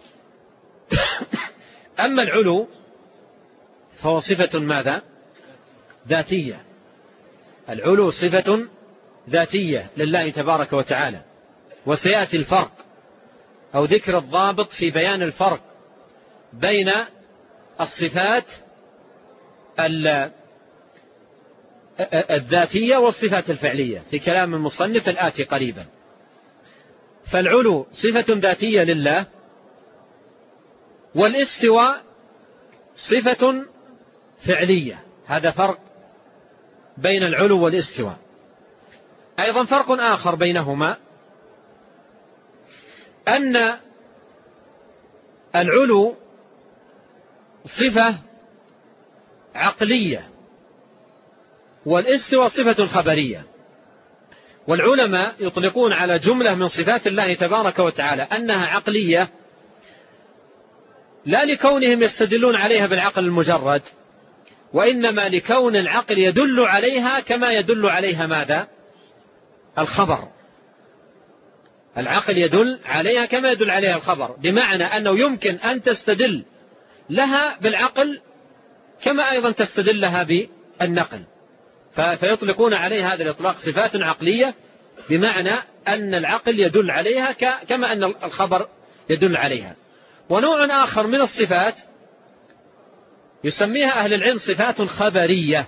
أما العلو فهو صفة ماذا؟ ذاتية. العلو صفة ذاتية لله تبارك وتعالى. وسيأتي الفرق أو ذكر الضابط في بيان الفرق بين الصفات الذاتية والصفات الفعلية في كلام المصنف الآتي قريبا. فالعلو صفة ذاتية لله، والاستواء صفة فعلية. هذا فرق بين العلو والاستواء. أيضا فرق آخر بينهما أن العلو صفة عقلية والاستواء صفة خبرية. والعلماء يطلقون على جملة من صفات الله تبارك وتعالى أنها عقلية، لا لكونهم يستدلون عليها بالعقل المجرد، وإنما لكون العقل يدل عليها كما يدل عليها ماذا؟ الخبر. العقل يدل عليها كما يدل عليها الخبر، بمعنى أنه يمكن أن تستدل لها بالعقل كما أيضا تستدل لها بالنقل. فيطلقون عليها هذا الإطلاق صفات عقلية، بمعنى أن العقل يدل عليها كما أن الخبر يدل عليها. ونوع آخر من الصفات يسميها أهل العلم صفات خبرية،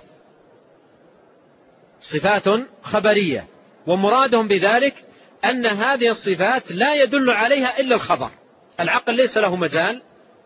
صفات خبرية، ومرادهم بذلك أن هذه الصفات لا يدل عليها إلا الخبر. العقل ليس له مجال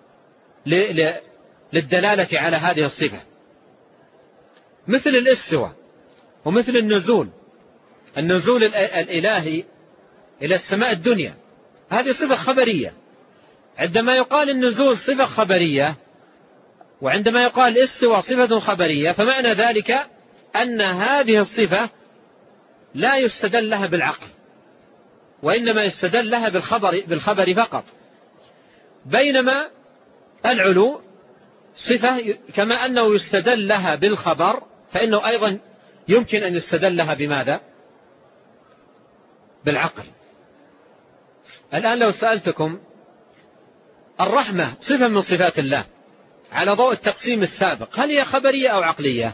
للدلالة على هذه الصفة، مثل الاستواء ومثل النزول، النزول الإلهي إلى السماء الدنيا، هذه صفة خبرية. عندما يقال النزول صفة خبرية وعندما يقال الاستواء صفة خبرية، فمعنى ذلك أن هذه الصفة لا يستدل لها بالعقل، وإنما يستدل لها بالخبر, بالخبر فقط. بينما العلو صفة كما أنه يستدل لها بالخبر، فإنه أيضا يمكن أن يستدل لها بماذا؟ بالعقل. الآن لو سألتكم الرحمة صفة من صفات الله على ضوء التقسيم السابق، هل هي خبرية أو عقلية؟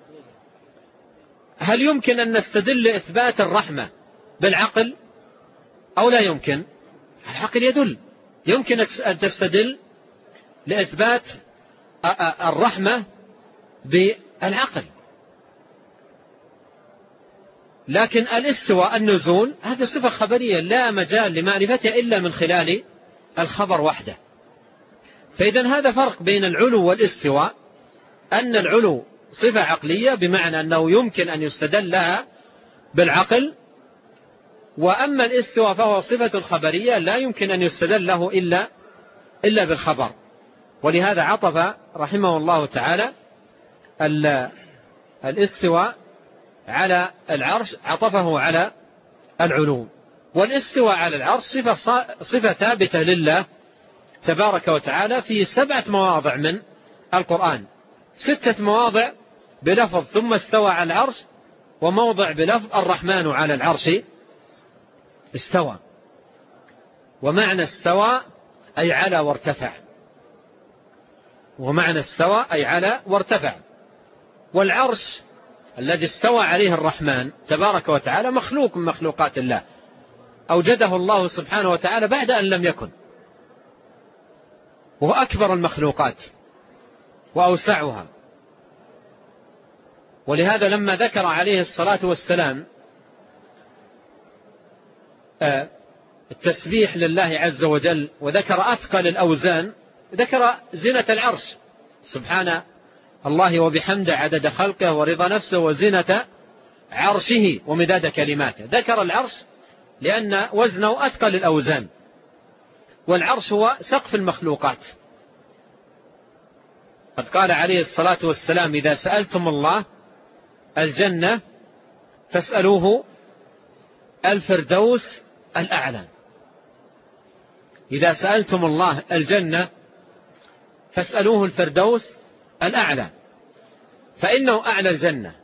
هل يمكن أن نستدل لإثبات الرحمة بالعقل أو لا يمكن؟ العقل يدل، يمكن أن تستدل لإثبات الرحمة بالعقل. لكن الاستواء النزول هذه صفة خبرية لا مجال لمعرفتها إلا من خلال الخبر وحده. فإذا هذا فرق بين العلو والاستواء، أن العلو صفة عقلية بمعنى أنه يمكن أن يستدل لها بالعقل، وأما الاستواء فهو صفة خبرية لا يمكن أن يستدل له إلا إلا بالخبر. ولهذا عطف رحمه الله تعالى الاستواء على العرش، عطفه على العلو. والاستواء على العرش صفة, صفة ثابتة لله تبارك وتعالى في سبعة مواضع من القرآن، ستة مواضع بلفظ ثم استوى على العرش، وموضع بلفظ الرحمن على العرش استوى. ومعنى استوى أي على وارتفع، ومعنى استوى أي على وارتفع. والعرش الذي استوى عليه الرحمن تبارك وتعالى مخلوق من مخلوقات الله، أوجده الله سبحانه وتعالى بعد أن لم يكن، وهو أكبر المخلوقات وأوسعها. ولهذا لما ذكر عليه الصلاة والسلام التسبيح لله عز وجل وذكر أثقل الأوزان، ذكر زينة العرش سبحان الله وبحمده عدد خلقه ورضا نفسه وزينة عرشه ومداد كلماته. ذكر العرش لأن وزنه أثقل الأوزان، والعرش هو سقف المخلوقات. قد قال عليه الصلاة والسلام: إذا سألتم الله الجنة فاسألوه الفردوس الأعلى. إذا سألتم الله الجنة فاسألوه الفردوس الأعلى، فإنه أعلى الجنة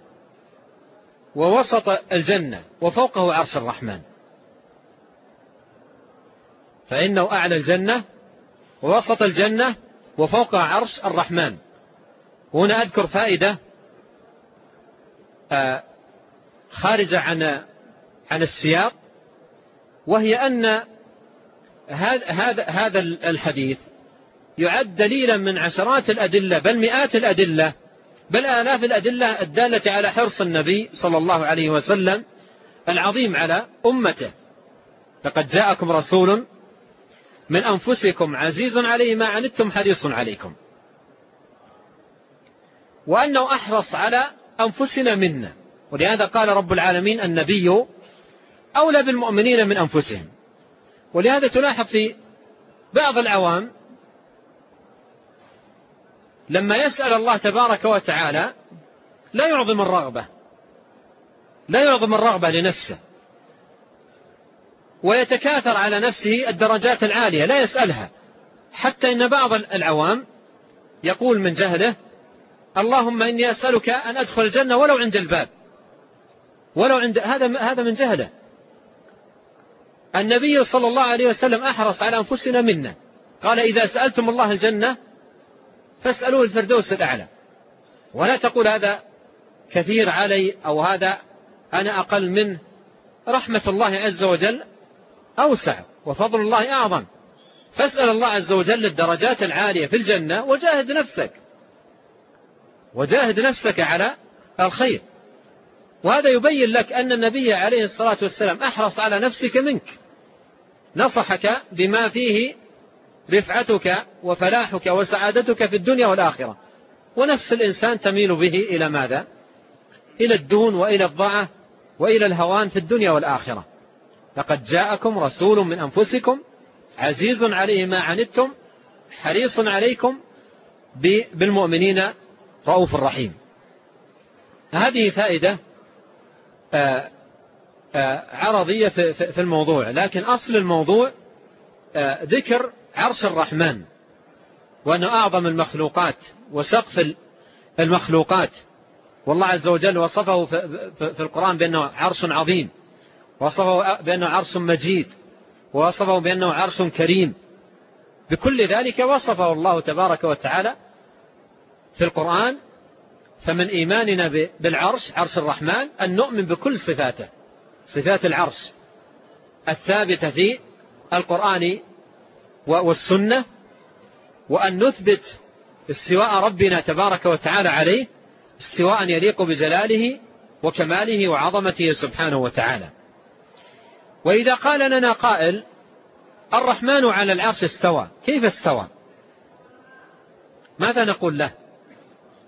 ووسط الجنة وفوقه عرش الرحمن. فإنه أعلى الجنة ووسط الجنة وفوقه عرش الرحمن. وهنا أذكر فائدة خارجة عن عن السياق، وهي أن هذا هذا الحديث يعد دليلا من عشرات الأدلة بل مئات الأدلة بل آلاف الأدلة الدالة على حرص النبي صلى الله عليه وسلم العظيم على أمته. لقد جاءكم رسول من أنفسكم عزيز عليه ما عنتم حريص عليكم، وأنه أحرص على أنفسنا منا. ولهذا قال رب العالمين: النبي أولى بالمؤمنين من أنفسهم. ولهذا تلاحظ في بعض العوام لما يسأل الله تبارك وتعالى لا يعظم الرغبة لا يعظم الرغبة لنفسه، ويتكاثر على نفسه الدرجات العالية لا يسألها، حتى إن بعض العوام يقول من جهله: اللهم إني أسألك أن أدخل الجنة ولو عند الباب، ولو عند هذا هذا من جهله. النبي صلى الله عليه وسلم أحرص على أنفسنا منا، قال: إذا سألتم الله الجنة فاسألوه الفردوس الأعلى. ولا تقول هذا كثير علي أو هذا أنا أقل منه. رحمة الله عز وجل أوسع وفضل الله أعظم، فاسأل الله عز وجل الدرجات العالية في الجنة وجاهد نفسك وجاهد نفسك على الخير. وهذا يبين لك أن النبي عليه الصلاة والسلام أحرص على نفسك منك، نصحك بما فيه رفعتك وفلاحك وسعادتك في الدنيا والآخرة. ونفس الإنسان تميل به إلى ماذا؟ إلى الدون وإلى الضعة وإلى الهوان في الدنيا والآخرة. لقد جاءكم رسول من أنفسكم عزيز عليه ما عنتم حريص عليكم بالمؤمنين رؤوف رحيم. هذه فائدة آآ آآ عرضية في الموضوع، لكن أصل الموضوع ذكر عرش الرحمن، وأنه أعظم المخلوقات وسقف المخلوقات. والله عز وجل وصفه في القرآن بأنه عرش عظيم، وصفه بأنه عرش مجيد، ووصفه بأنه عرش كريم. بكل ذلك وصفه الله تبارك وتعالى في القرآن. فمن إيماننا بالعرش عرش الرحمن أن نؤمن بكل صفاته، صفات العرش الثابتة في القرآن والسنة، وأن نثبت استواء ربنا تبارك وتعالى عليه استواء يليق بجلاله وكماله وعظمته سبحانه وتعالى. وإذا قال لنا قائل: الرحمن على العرش استوى، كيف استوى؟ ماذا نقول له؟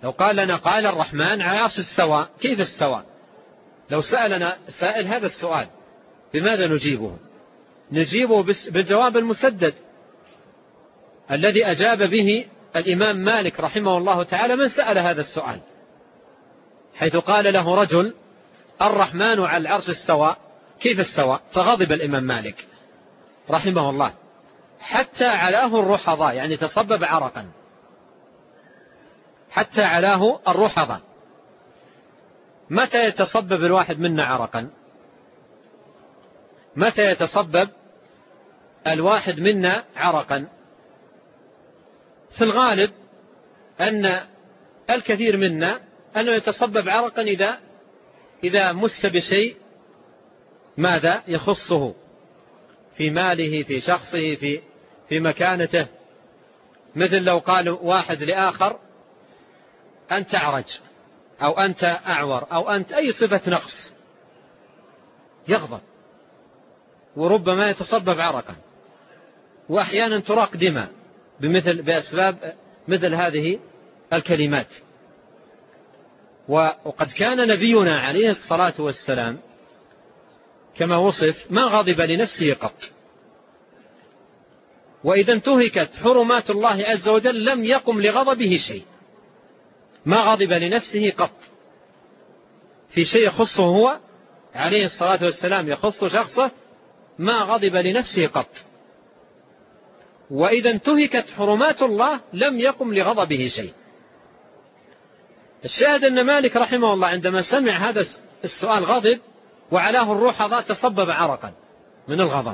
لو قال لنا قال الرحمن على العرش استوى، كيف استوى؟ لو سألنا سائل هذا السؤال بماذا نجيبه؟ نجيبه بالجواب المسدد الذي أجاب به الإمام مالك رحمه الله تعالى من سأل هذا السؤال، حيث قال له رجل الرحمن على العرش استوى، كيف استوى؟ فغضب الإمام مالك رحمه الله حتى علاه الرحضاء، يعني تصبب عرقا، حتى علاه الرحضاء. متى يتصبب الواحد منا عرقا؟ متى يتصبب الواحد منا عرقا؟ في الغالب أن الكثير منا أنه يتصبب عرقا إذا إذا مس بشيء ماذا يخصه في ماله، في شخصه، في في مكانته. مثل لو قال واحد لآخر أنت أعرج أو أنت أعور أو أنت أي صفة نقص، يغضب وربما يتصبب عرقا، وأحيانا تراق دماء بمثل بأسباب مثل هذه الكلمات. وقد كان نبينا عليه الصلاة والسلام كما وصف ما غضب لنفسه قط، وإذا انتهكت حرمات الله عز وجل لم يقم لغضبه شيء، ما غضب لنفسه قط في شيء يخصه هو عليه الصلاة والسلام، يخص شخصه، ما غضب لنفسه قط. وإذا انتهكت حرمات الله لم يقم لغضبه شيء. الشاهد أن مالك رحمه الله عندما سمع هذا السؤال غضب وعلاه الرحضاء، تصبب عرقا من الغضب،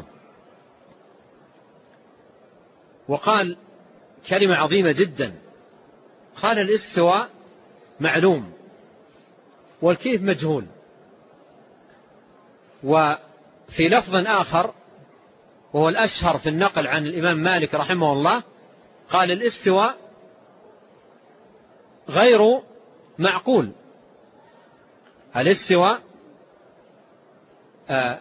وقال كلمة عظيمة جدا، قال الاستواء معلوم والكيف مجهول. وفي لفظ آخر وهو الأشهر في النقل عن الإمام مالك رحمه الله قال الاستواء غير معقول. الاستواء آه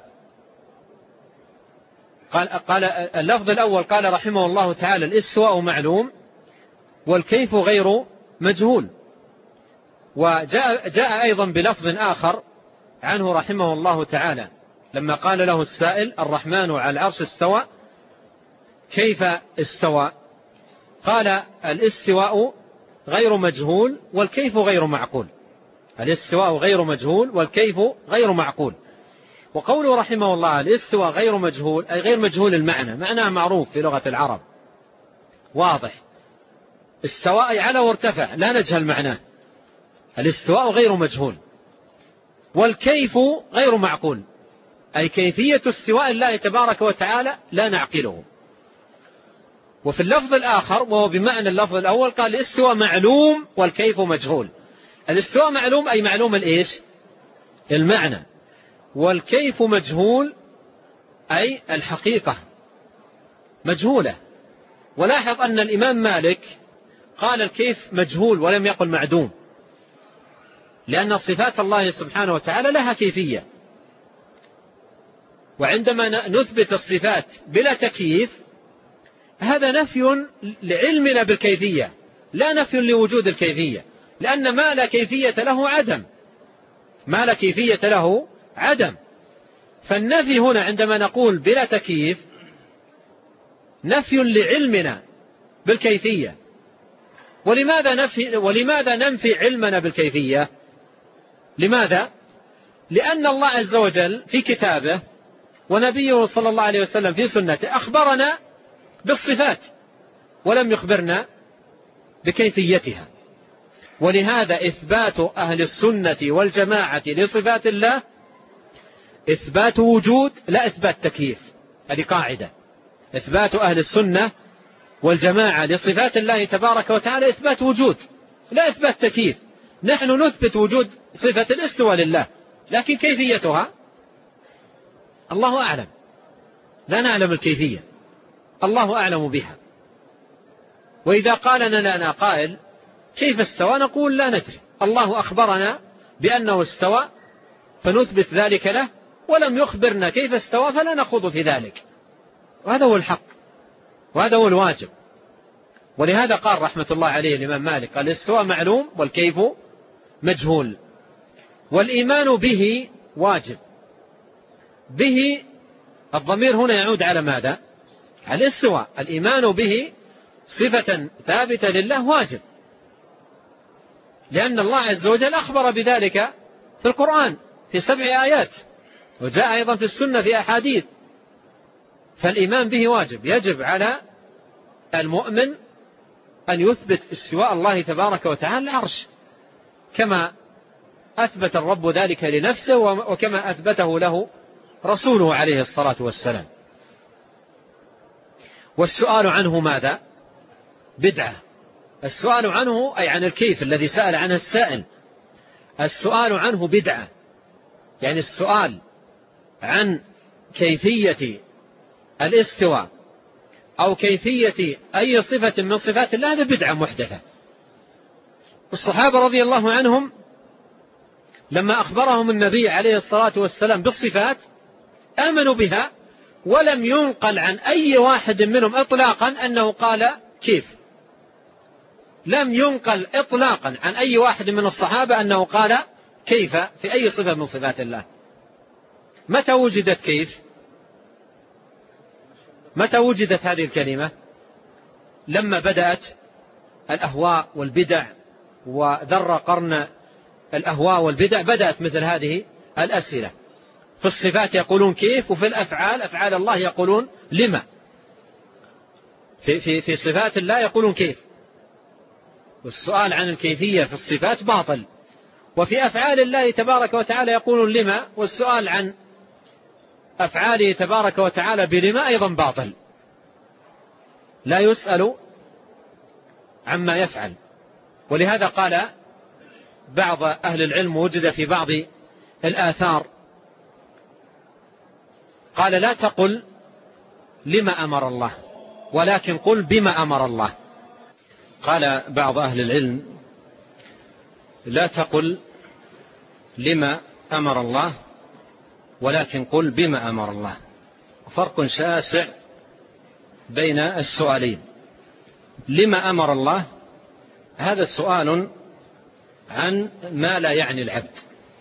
قال, قال اللفظ الأول قال رحمه الله تعالى الاستواء معلوم والكيف غير مجهول. وجاء جاء أيضا بلفظ آخر عنه رحمه الله تعالى لما قال له السائل الرحمن على العرش استوى، كيف استوى؟ قال الاستواء غير مجهول والكيف غير معقول. الاستواء غير مجهول والكيف غير معقول. وقوله رحمه الله الاستواء غير مجهول أي غير مجهول المعنى، معناه معروف في لغة العرب واضح، استواء أي على وارتفع لا نجهل معناه. الاستواء غير مجهول. والكيف غير معقول أي كيفية استواء الله تبارك وتعالى لا نعقله. وفي اللفظ الآخر وهو بمعنى اللفظ الأول قال الاستواء معلوم والكيف مجهول. الاستواء معلوم أي معلوم الإيش؟ المعنى. والكيف مجهول أي الحقيقة مجهولة. ولاحظ أن الإمام مالك قال الكيف مجهول ولم يقل معدوم، لأن صفات الله سبحانه وتعالى لها كيفية، وعندما نثبت الصفات بلا تكييف هذا نفي لعلمنا بالكيفية لا نفي لوجود الكيفية، لأن ما لا كيفية له عدم، ما لا كيفية له عدم. فالنفي هنا عندما نقول بلا تكييف نفي لعلمنا بالكيفية. ولماذا نفي ولماذا ننفي علمنا بالكيفية؟ لماذا؟ لأن الله عز وجل في كتابه ونبيه صلى الله عليه وسلم في سنته أخبرنا بالصفات ولم يخبرنا بكيفيتها. ولهذا إثبات أهل السنة والجماعة لصفات الله إثبات وجود لا إثبات تكييف. هذه قاعدة، إثبات أهل السنة والجماعة لصفات الله تبارك وتعالى إثبات وجود لا إثبات تكييف. نحن نثبت وجود صفة الاستواء لله، لكن كيفيتها الله أعلم، لا نعلم الكيفية، الله أعلم بها. وإذا قال لنا قائل كيف استوى نقول لا ندري، الله أخبرنا بأنه استوى فنثبت ذلك له، ولم يخبرنا كيف استوى فلا نخوض في ذلك. وهذا هو الحق وهذا هو الواجب. ولهذا قال رحمة الله عليه الإمام مالك قال الاستواء معلوم والكيف مجهول، والإيمان به واجب. به الضمير هنا يعود على ماذا؟ على الاستواء. الإيمان به صفة ثابتة لله واجب، لأن الله عز وجل أخبر بذلك في القرآن في سبع آيات، وجاء أيضا في السنة في أحاديث. فالإيمان به واجب. يجب على المؤمن أن يثبت استواء الله تبارك وتعالى العرش كما أثبت الرب ذلك لنفسه وكما أثبته له رسوله عليه الصلاة والسلام. والسؤال عنه ماذا؟ بدعة. السؤال عنه أي عن الكيف الذي سأل عنه السائل، السؤال عنه بدعة، يعني السؤال عن كيفية الاستواء أو كيفية أي صفة من صفات الله هذا بدعة محدثة. الصحابة رضي الله عنهم لما أخبرهم النبي عليه الصلاة والسلام بالصفات آمنوا بها، ولم ينقل عن أي واحد منهم إطلاقا أنه قال كيف. لم ينقل إطلاقا عن أي واحد من الصحابة أنه قال كيف في أي صفة من صفات الله. متى وجدت كيف؟ متى وجدت هذه الكلمة؟ لما بدأت الأهواء والبدع وذر قرن الأهواء والبدع، بدأت مثل هذه الأسئلة. في الصفات يقولون كيف، وفي الأفعال أفعال الله يقولون لما. في, في, في صفات الله يقولون كيف، والسؤال عن الكيفية في الصفات باطل. وفي أفعال الله تبارك وتعالى يقولون لما، والسؤال عن أفعاله تبارك وتعالى بلما أيضا باطل. لا يسأل عما يفعل. ولهذا قال بعض أهل العلم وجد في بعض الآثار قال لا تقل لما أمر الله ولكن قل بما أمر الله. قال بعض أهل العلم لا تقل لما أمر الله ولكن قل بما أمر الله. فرق شاسع بين السؤالين. لما أمر الله هذا سؤال عن ما لا يعني العبد،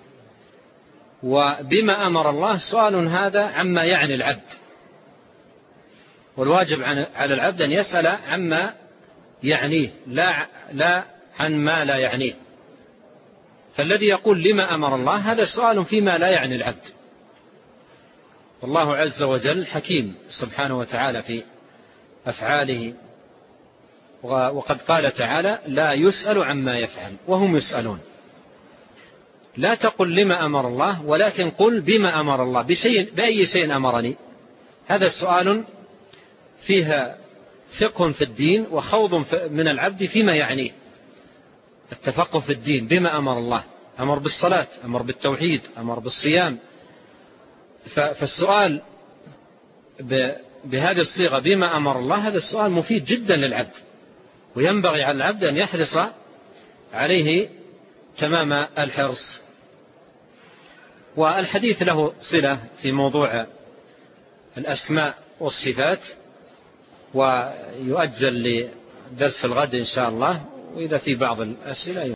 وبما أمر الله سؤال هذا عما يعني العبد. والواجب على العبد أن يسأل عما يعنيه لا, لا عن ما لا يعنيه. فالذي يقول لما أمر الله هذا سؤال فيما لا يعني العبد. والله عز وجل حكيم سبحانه وتعالى في أفعاله، وقد قال تعالى لا يسأل عما يفعل وهم يسألون. لا تقل لما أمر الله ولكن قل بما أمر الله. بشيء بأي شيء أمرني. هذا سؤال فيها فقه في الدين وخوض من العبد فيما يعنيه. التفقه في الدين بما أمر الله، أمر بالصلاة، أمر بالتوحيد، أمر بالصيام. فالسؤال بهذه الصيغة بما أمر الله هذا السؤال مفيد جدا للعبد، وينبغي على العبد أن يحرص عليه تمام الحرص. والحديث له صلة في موضوع الأسماء والصفات، ويؤجل لدرس الغد إن شاء الله. وإذا في بعض الأسئلة